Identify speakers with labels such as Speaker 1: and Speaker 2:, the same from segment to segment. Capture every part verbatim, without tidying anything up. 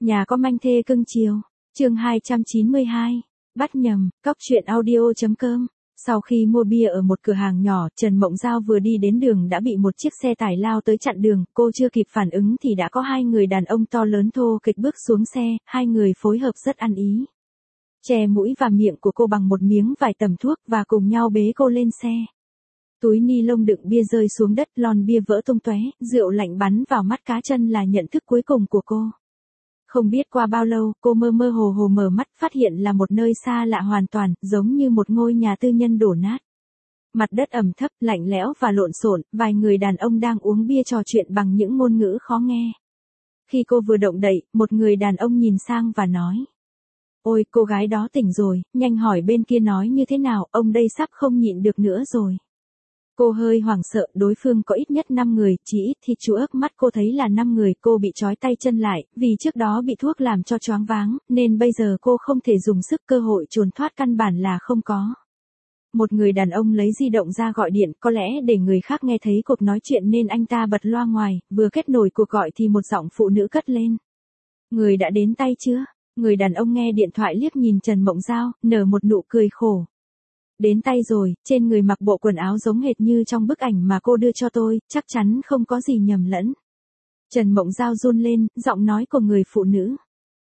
Speaker 1: Nhà có manh thê cưng chiều. Chương hai trăm chín mươi hai. Bắt nhầm, cóc truyện audio chấm com. Sau khi mua bia ở một cửa hàng nhỏ, Trần Mộng Giao vừa đi đến đường đã bị một chiếc xe tải lao tới chặn đường, cô chưa kịp phản ứng thì đã có hai người đàn ông to lớn thô kịch bước xuống xe, hai người phối hợp rất ăn ý. Che mũi và miệng của cô bằng một miếng vải tẩm thuốc và cùng nhau bế cô lên xe. Túi ni lông đựng bia rơi xuống đất, lon bia vỡ tung tóe, rượu lạnh bắn vào mắt cá chân là nhận thức cuối cùng của cô. Không biết qua bao lâu, cô mơ mơ hồ hồ mở mắt, phát hiện là một nơi xa lạ hoàn toàn, giống như một ngôi nhà tư nhân đổ nát. Mặt đất ẩm thấp, lạnh lẽo và lộn xộn, vài người đàn ông đang uống bia trò chuyện bằng những ngôn ngữ khó nghe. Khi cô vừa động đậy, một người đàn ông nhìn sang và nói: "Ôi, cô gái đó tỉnh rồi, nhanh hỏi bên kia nói như thế nào, ông đây sắp không nhịn được nữa rồi." Cô hơi hoảng sợ, đối phương có ít nhất năm người, chỉ ít thì chú ước mắt cô thấy là năm người, cô bị trói tay chân lại, vì trước đó bị thuốc làm cho choáng váng, nên bây giờ cô không thể dùng sức, cơ hội trốn thoát căn bản là không có. Một người đàn ông lấy di động ra gọi điện, có lẽ để người khác nghe thấy cuộc nói chuyện nên anh ta bật loa ngoài, vừa kết nối cuộc gọi thì một giọng phụ nữ cất lên: "Người đã đến tay chưa?" Người đàn ông nghe điện thoại liếc nhìn Trần Mộng Giao, nở một nụ cười khổ. "Đến tay rồi, trên người mặc bộ quần áo giống hệt như trong bức ảnh mà cô đưa cho tôi, chắc chắn không có gì nhầm lẫn." Trần Mộng Giao run lên, giọng nói của người phụ nữ.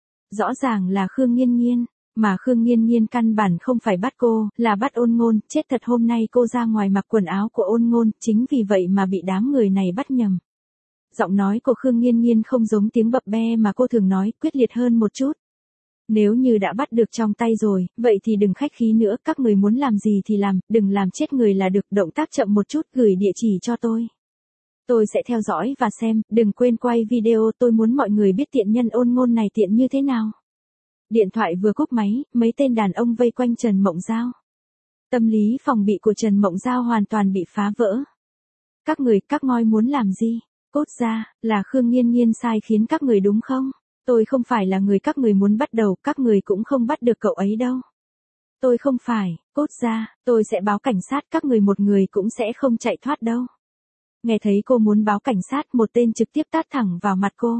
Speaker 1: Rõ ràng là Khương Nghiên Nghiên, mà Khương Nghiên Nghiên căn bản không phải bắt cô, là bắt Ôn Ngôn, chết thật, hôm nay cô ra ngoài mặc quần áo của Ôn Ngôn, chính vì vậy mà bị đám người này bắt nhầm. Giọng nói của Khương Nghiên Nghiên không giống tiếng bập be mà cô thường nói, quyết liệt hơn một chút. "Nếu như đã bắt được trong tay rồi, vậy thì đừng khách khí nữa, các người muốn làm gì thì làm, đừng làm chết người là được, động tác chậm một chút, gửi địa chỉ cho tôi. Tôi sẽ theo dõi và xem, đừng quên quay video, tôi muốn mọi người biết tiện nhân Ôn Ngôn này tiện như thế nào." Điện thoại vừa cúp máy, mấy tên đàn ông vây quanh Trần Mộng Giao. Tâm lý phòng bị của Trần Mộng Giao hoàn toàn bị phá vỡ. "Các người, các ngoi muốn làm gì? Cút ra, là Khương Nghiên Nghiên sai khiến các người đúng không? Tôi không phải là người các người muốn bắt đầu, các người cũng không bắt được cậu ấy đâu. Tôi không phải, cút ra, tôi sẽ báo cảnh sát, các người một người cũng sẽ không chạy thoát đâu." Nghe thấy cô muốn báo cảnh sát, một tên trực tiếp tát thẳng vào mặt cô.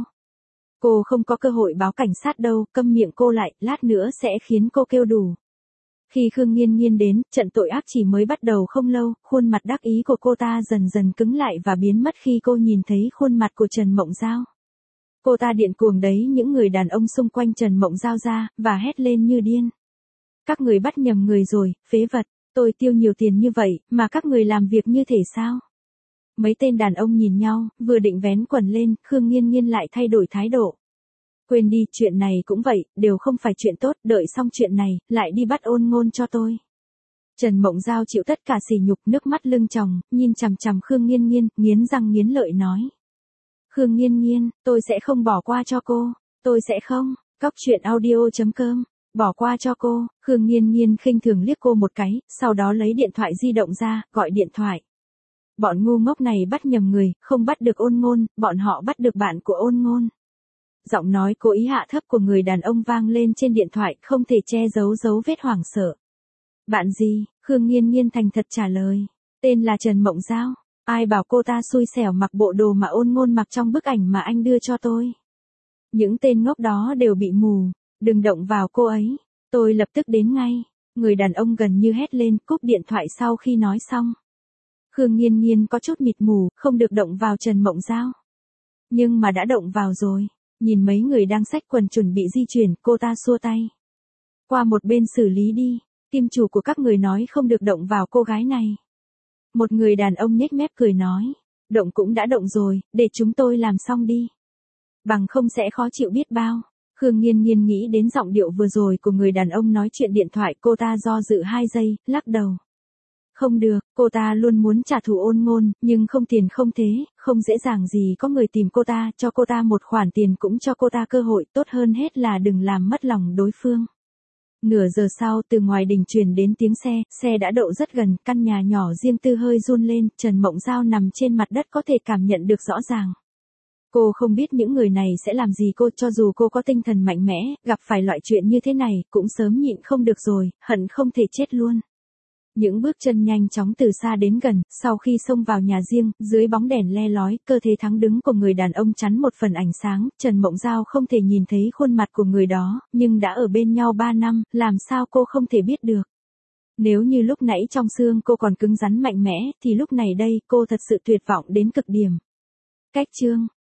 Speaker 1: "Cô không có cơ hội báo cảnh sát đâu, câm miệng cô lại, lát nữa sẽ khiến cô kêu đủ." Khi Khương Nghiên Nghiên đến, trận tội ác chỉ mới bắt đầu không lâu, khuôn mặt đắc ý của cô ta dần dần cứng lại và biến mất khi cô nhìn thấy khuôn mặt của Trần Mộng Giao. Cô ta điên cuồng đẩy những người đàn ông xung quanh Trần Mộng Giao ra, và hét lên như điên: "Các người bắt nhầm người rồi, phế vật, tôi tiêu nhiều tiền như vậy, mà các người làm việc như thể sao?" Mấy tên đàn ông nhìn nhau, vừa định vén quần lên, Khương Nghiên Nghiên lại thay đổi thái độ. "Quên đi, chuyện này cũng vậy, đều không phải chuyện tốt, đợi xong chuyện này, lại đi bắt Ôn Ngôn cho tôi." Trần Mộng Giao chịu tất cả sỉ nhục, nước mắt lưng tròng, nhìn chằm chằm Khương Nghiên Nghiên, nghiến răng nghiến lợi nói: "Khương Nghiên Nghiên, tôi sẽ không bỏ qua cho cô, tôi sẽ không." Cóc truyện audio chấm com. Bỏ qua cho cô. Khương Nghiên Nghiên khinh thường liếc cô một cái, sau đó lấy điện thoại di động ra, gọi điện thoại. Bọn ngu ngốc này bắt nhầm người, không bắt được Ôn Ngôn, bọn họ bắt được bạn của Ôn Ngôn. Giọng nói cố ý hạ thấp của người đàn ông vang lên trên điện thoại, không thể che giấu dấu vết hoảng sợ. "Bạn gì?" Khương Nghiên Nghiên thành thật trả lời. "Tên là Trần Mộng Giao. Ai bảo cô ta xui xẻo mặc bộ đồ mà Ôn Ngôn mặc trong bức ảnh mà anh đưa cho tôi. Những tên ngốc đó đều bị mù, đừng động vào cô ấy, tôi lập tức đến ngay." Người đàn ông gần như hét lên, cúp điện thoại sau khi nói xong. Khương Nghiên Nghiên có chút mịt mù, không được động vào Trần Mộng Giao. Nhưng mà đã động vào rồi. Nhìn mấy người đang xách quần chuẩn bị di chuyển, cô ta xua tay: "Qua một bên xử lý đi, kim chủ của các người nói không được động vào cô gái này." Một người đàn ông nhếch mép cười nói: "Động cũng đã động rồi, để chúng tôi làm xong đi. Bằng không sẽ khó chịu biết bao." Khương Nghiên Nghiên nghĩ đến giọng điệu vừa rồi của người đàn ông nói chuyện điện thoại, cô ta do dự hai giây, lắc đầu. Không được, cô ta luôn muốn trả thù Ôn Ngôn, nhưng không tiền không thế, không dễ dàng gì có người tìm cô ta, cho cô ta một khoản tiền cũng cho cô ta cơ hội, tốt hơn hết là đừng làm mất lòng đối phương. Nửa giờ sau, từ ngoài đình truyền đến tiếng xe, xe đã đậu rất gần, căn nhà nhỏ riêng tư hơi run lên, Trần Mộng Giao nằm trên mặt đất có thể cảm nhận được rõ ràng. Cô không biết những người này sẽ làm gì cô, cho dù cô có tinh thần mạnh mẽ, gặp phải loại chuyện như thế này, cũng sớm nhịn không được rồi, hận không thể chết luôn. Những bước chân nhanh chóng từ xa đến gần, sau khi xông vào nhà riêng, dưới bóng đèn le lói, cơ thể thẳng đứng của người đàn ông chắn một phần ánh sáng, Trần Mộng Giao không thể nhìn thấy khuôn mặt của người đó, nhưng đã ở bên nhau ba năm, làm sao cô không thể biết được. Nếu như lúc nãy trong xương cô còn cứng rắn mạnh mẽ, thì lúc này đây, cô thật sự tuyệt vọng đến cực điểm. Cách chương